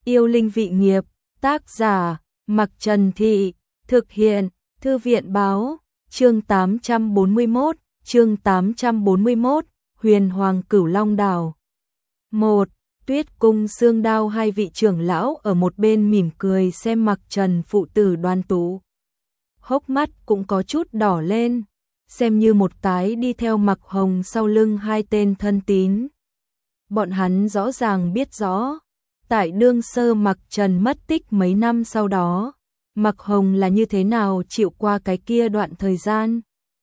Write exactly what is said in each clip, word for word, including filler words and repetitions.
Yêu linh vị nghiệp, tác giả, Mặc Trần Thị, thực hiện, Thư viện báo, chương tám trăm bốn mươi mốt, chương tám trăm bốn mươi mốt, Huyền Hoàng Cửu Long Đảo. một. Tuyết Cung Xương Đao. Hai vị trưởng lão ở một bên mỉm cười xem Mặc Trần phụ tử đoan tú. Hốc mắt cũng có chút đỏ lên, xem như một cái đi theo Mặc Hồng sau lưng hai tên thân tín. Bọn hắn rõ ràng biết rõ, tại đương sơ Mặc Trần mất tích mấy năm sau đó, Mặc Hồng là như thế nào chịu qua cái kia đoạn thời gian.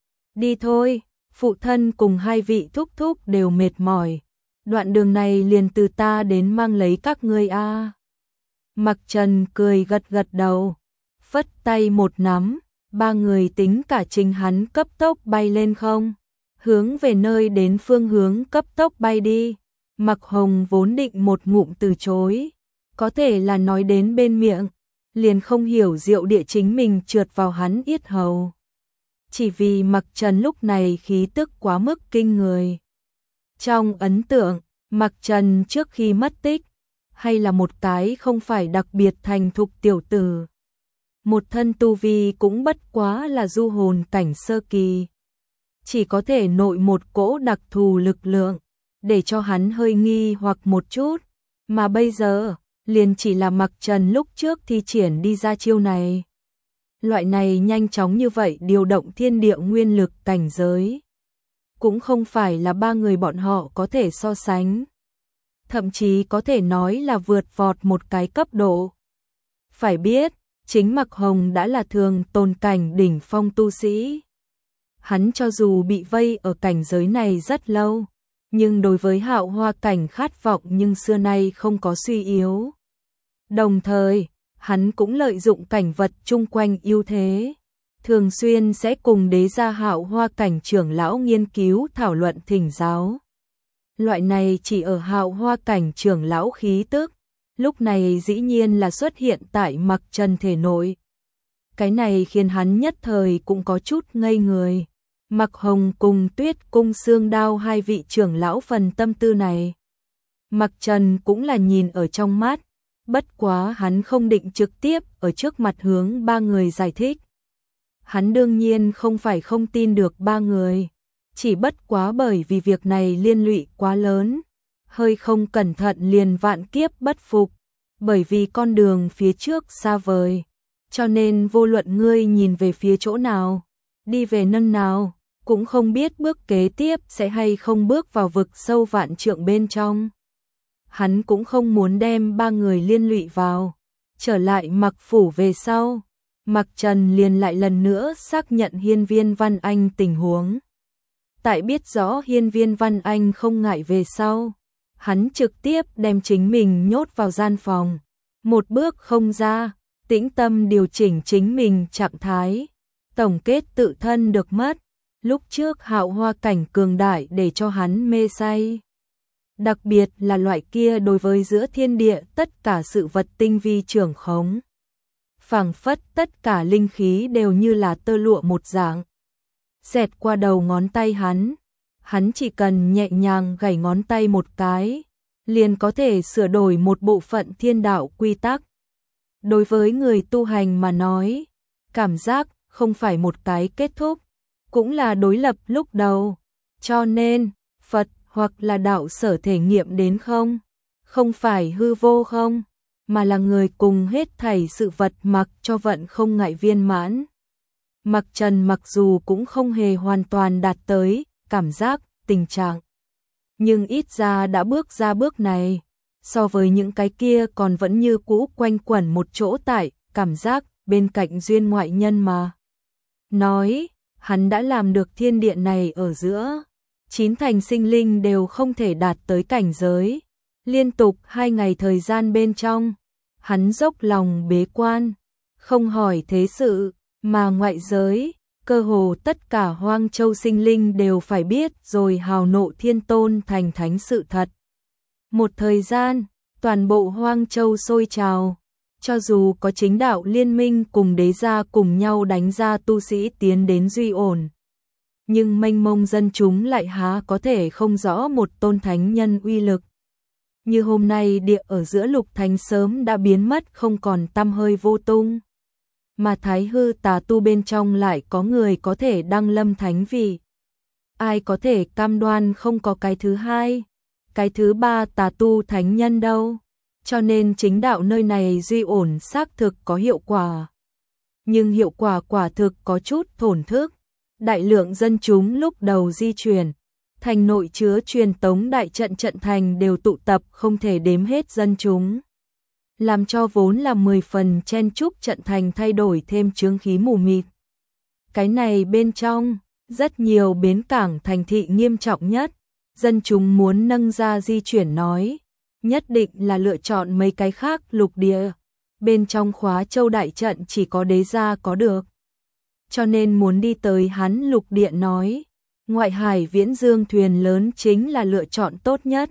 Đi thôi, phụ thân cùng hai vị thúc thúc đều mệt mỏi. Đoạn đường này liền từ ta đến mang lấy các ngươi a. À. Mặc Trần cười gật gật đầu, phất tay một nắm, ba người tính cả chính hắn cấp tốc bay lên không, hướng về nơi đến phương hướng cấp tốc bay đi. Mặc Hồng vốn định một ngụm từ chối, có thể là nói đến bên miệng, liền không hiểu diệu địa chính mình trượt vào hắn yết hầu. Chỉ vì Mặc Trần lúc này khí tức quá mức kinh người. Trong ấn tượng, Mặc Trần trước khi mất tích, hay là một cái không phải đặc biệt thành thục tiểu tử. Một thân tu vi cũng bất quá là du hồn cảnh sơ kỳ. Chỉ có thể nội một cỗ đặc thù lực lượng, để cho hắn hơi nghi hoặc một chút. Mà bây giờ, liền chỉ là Mặc Trần lúc trước thi triển đi ra chiêu này. Loại này nhanh chóng như vậy điều động thiên địa nguyên lực cảnh giới, cũng không phải là ba người bọn họ có thể so sánh. Thậm chí có thể nói là vượt vọt một cái cấp độ. Phải biết, chính Mặc Hồng đã là thường tồn cảnh đỉnh phong tu sĩ. Hắn cho dù bị vây ở cảnh giới này rất lâu, nhưng đối với hạo hoa cảnh khát vọng nhưng xưa nay không có suy yếu. Đồng thời, hắn cũng lợi dụng cảnh vật chung quanh ưu thế, thường xuyên sẽ cùng đế gia hạo hoa cảnh trưởng lão nghiên cứu thảo luận thỉnh giáo. Loại này chỉ ở hạo hoa cảnh trưởng lão khí tức, lúc này dĩ nhiên là xuất hiện tại Mặc Trần thể nội. Cái này khiến hắn nhất thời cũng có chút ngây người. Mặc Hồng cùng Tuyết Cung Xương Đao hai vị trưởng lão phần tâm tư này, Mặc Trần cũng là nhìn ở trong mắt, bất quá hắn không định trực tiếp ở trước mặt hướng ba người giải thích. Hắn đương nhiên không phải không tin được ba người, chỉ bất quá bởi vì việc này liên lụy quá lớn, hơi không cẩn thận liền vạn kiếp bất phục, bởi vì con đường phía trước xa vời, cho nên vô luận ngươi nhìn về phía chỗ nào, đi về nơi nào, cũng không biết bước kế tiếp sẽ hay không bước vào vực sâu vạn trượng bên trong. Hắn cũng không muốn đem ba người liên lụy vào. Trở lại Mặc phủ về sau, Mặc Trần liền lại lần nữa xác nhận Hiên Viên Văn Anh tình huống. Tại biết rõ Hiên Viên Văn Anh không ngại về sau, hắn trực tiếp đem chính mình nhốt vào gian phòng, một bước không ra, tĩnh tâm điều chỉnh chính mình trạng thái, tổng kết tự thân được mất. Lúc trước hạo hoa cảnh cường đại để cho hắn mê say. Đặc biệt là loại kia đối với giữa thiên địa tất cả sự vật tinh vi trưởng khống. Phảng phất tất cả linh khí đều như là tơ lụa một dạng. Xẹt qua đầu ngón tay hắn, hắn chỉ cần nhẹ nhàng gảy ngón tay một cái, liền có thể sửa đổi một bộ phận thiên đạo quy tắc. Đối với người tu hành mà nói, cảm giác không phải một cái kết thúc, cũng là đối lập lúc đầu, cho nên Phật hoặc là đạo sở thể nghiệm đến không, không phải hư vô không, mà là người cùng hết thảy sự vật mặc cho vận không ngại viên mãn. Mặc Trần mặc dù cũng không hề hoàn toàn đạt tới cảm giác tình trạng, nhưng ít ra đã bước ra bước này, so với những cái kia còn vẫn như cũ quanh quẩn một chỗ tại cảm giác bên cạnh duyên ngoại nhân mà nói. Hắn đã làm được thiên địa này ở giữa, chín thành sinh linh đều không thể đạt tới cảnh giới. Liên tục hai ngày thời gian bên trong, hắn dốc lòng bế quan, không hỏi thế sự, mà ngoại giới, cơ hồ tất cả Hoang Châu sinh linh đều phải biết rồi hào nộ thiên tôn thành thánh sự thật. Một thời gian, toàn bộ Hoang Châu sôi trào. Cho dù có chính đạo liên minh cùng đế gia cùng nhau đánh ra tu sĩ tiến đến duy ổn, nhưng mênh mông dân chúng lại há có thể không rõ một tôn thánh nhân uy lực. Như hôm nay địa ở giữa Lục Thành sớm đã biến mất không còn tăm hơi vô tung. Mà Thái Hư tà tu bên trong lại có người có thể đăng lâm thánh vị. Ai có thể cam đoan không có cái thứ hai, cái thứ ba tà tu thánh nhân đâu. Cho nên chính đạo nơi này duy ổn xác thực có hiệu quả. Nhưng hiệu quả quả thực có chút thổn thức. Đại lượng dân chúng lúc đầu di chuyển, thành nội chứa truyền tống đại trận trận thành đều tụ tập không thể đếm hết dân chúng. Làm cho vốn là mười phần chen chúc trận thành thay đổi thêm chướng khí mù mịt. Cái này bên trong, rất nhiều bến cảng thành thị nghiêm trọng nhất, dân chúng muốn nâng ra di chuyển nói, nhất định là lựa chọn mấy cái khác lục địa. Bên trong Khóa Châu đại trận chỉ có đế gia có được. Cho nên muốn đi tới hắn lục địa nói, ngoại hải viễn dương thuyền lớn chính là lựa chọn tốt nhất.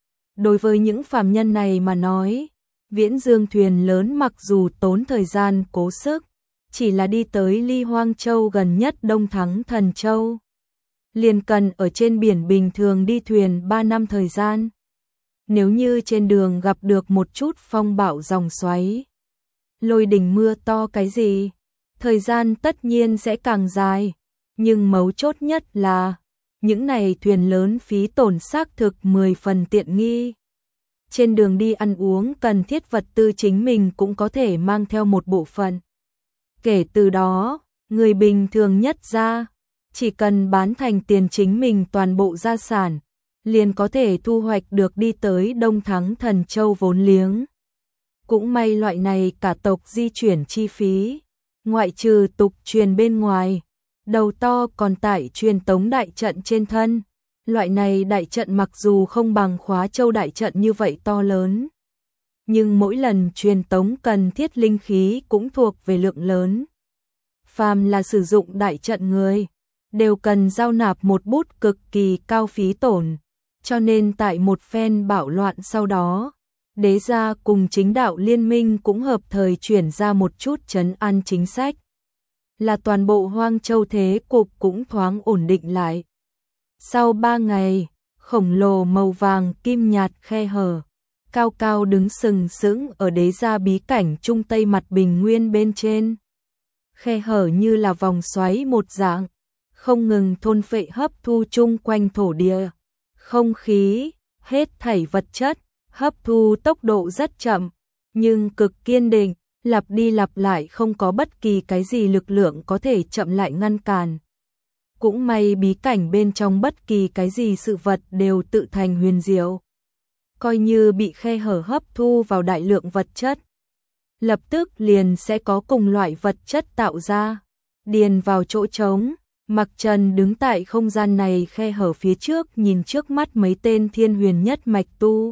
Đối với những phàm nhân này mà nói, viễn dương thuyền lớn mặc dù tốn thời gian cố sức, chỉ là đi tới Ly Hoang Châu gần nhất Đông Thắng Thần Châu. Liền cần ở trên biển bình thường đi thuyền ba năm thời gian. Nếu như trên đường gặp được một chút phong bạo dòng xoáy, lôi đình mưa to cái gì, thời gian tất nhiên sẽ càng dài. Nhưng mấu chốt nhất là, những này thuyền lớn phí tổn xác thực mười phần tiện nghi. Trên đường đi ăn uống cần thiết vật tư chính mình cũng có thể mang theo một bộ phận. Kể từ đó, người bình thường nhất ra, chỉ cần bán thành tiền chính mình toàn bộ gia sản, liền có thể thu hoạch được đi tới Đông Thắng Thần Châu vốn liếng. Cũng may loại này cả tộc di chuyển chi phí, ngoại trừ tục truyền bên ngoài, đầu to còn tại truyền tống đại trận trên thân. Loại này đại trận mặc dù không bằng Khóa Châu đại trận như vậy to lớn, nhưng mỗi lần truyền tống cần thiết linh khí cũng thuộc về lượng lớn. Phàm là sử dụng đại trận người, đều cần giao nạp một bút cực kỳ cao phí tổn, cho nên tại một phen bạo loạn sau đó, đế gia cùng chính đạo liên minh cũng hợp thời chuyển ra một chút trấn an chính sách. Là toàn bộ Hoang Châu thế cục cũng thoáng ổn định lại. Sau ba ngày, khổng lồ màu vàng kim nhạt khe hở, cao cao đứng sừng sững ở đế gia bí cảnh trung tây mặt bình nguyên bên trên. Khe hở như là vòng xoáy một dạng, không ngừng thôn phệ hấp thu chung quanh thổ địa, không khí, hết thảy vật chất, hấp thu tốc độ rất chậm, nhưng cực kiên định, lặp đi lặp lại không có bất kỳ cái gì lực lượng có thể chậm lại ngăn cản. Cũng may bí cảnh bên trong bất kỳ cái gì sự vật đều tự thành huyền diệu. Coi như bị khe hở hấp thu vào đại lượng vật chất, lập tức liền sẽ có cùng loại vật chất tạo ra, điền vào chỗ trống. Mặc Trần đứng tại không gian này khe hở phía trước nhìn trước mắt mấy tên thiên huyền nhất mạch tu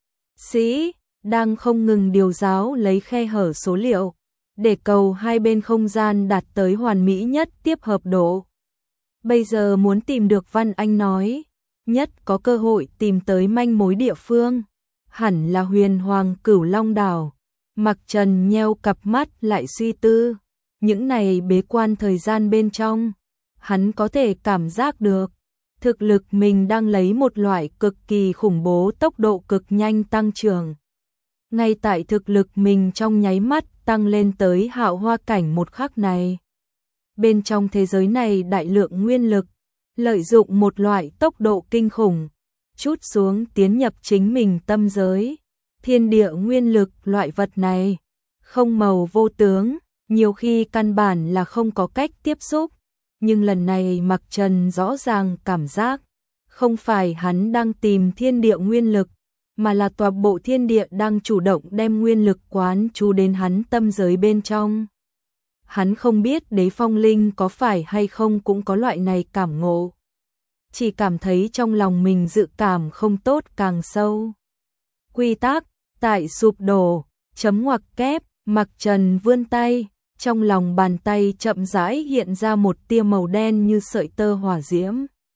sĩ, đang không ngừng điều giáo lấy khe hở số liệu, để cầu hai bên không gian đạt tới hoàn mỹ nhất tiếp hợp độ. Bây giờ muốn tìm được Văn Anh nói, nhất có cơ hội tìm tới manh mối địa phương, hẳn là Huyền Hoàng Cửu Long Đảo. Mặc Trần nheo cặp mắt lại suy tư, những này bế quan thời gian bên trong, hắn có thể cảm giác được, thực lực mình đang lấy một loại cực kỳ khủng bố tốc độ cực nhanh tăng trưởng. Ngay tại thực lực mình trong nháy mắt tăng lên tới hạo hoa cảnh một khắc này. Bên trong thế giới này đại lượng nguyên lực, lợi dụng một loại tốc độ kinh khủng, chút xuống tiến nhập chính mình tâm giới. Thiên địa nguyên lực loại vật này, không màu vô tướng, nhiều khi căn bản là không có cách tiếp xúc. Nhưng lần này Mặc Trần rõ ràng cảm giác, không phải hắn đang tìm thiên địa nguyên lực, mà là toàn bộ thiên địa đang chủ động đem nguyên lực quán chú đến hắn tâm giới bên trong. Hắn không biết Đế Phong Linh có phải hay không cũng có loại này cảm ngộ. Chỉ cảm thấy trong lòng mình dự cảm không tốt càng sâu. Quy tắc, tại sụp đổ, chấm ngoặc kép, Mặc Trần vươn tay, trong lòng bàn tay chậm rãi hiện ra một tia màu đen như sợi tơ hỏa diễm.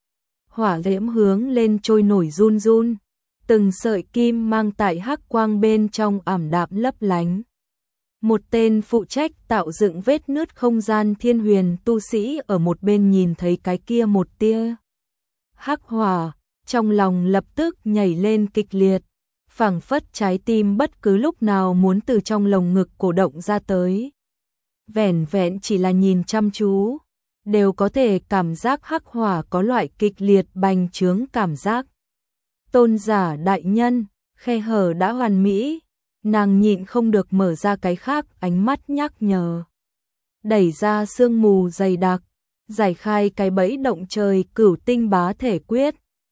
Hỏa diễm hướng lên trôi nổi run run, từng sợi kim mang tại hắc quang bên trong ảm đạm lấp lánh. Một tên phụ trách tạo dựng vết nứt không gian thiên huyền tu sĩ ở một bên nhìn thấy cái kia một tia hắc hỏa, trong lòng lập tức nhảy lên kịch liệt, phảng phất trái tim bất cứ lúc nào muốn từ trong lồng ngực cổ động ra tới. Vẻn vẹn chỉ là nhìn chăm chú, đều có thể cảm giác hắc hỏa có loại kịch liệt bành trướng cảm giác. Tôn giả đại nhân, khe hở đã hoàn mỹ, nàng nhịn không được mở ra cái khác ánh mắt nhắc nhở. Đẩy ra sương mù dày đặc, giải khai cái bẫy động trời cửu tinh bá thể quyết,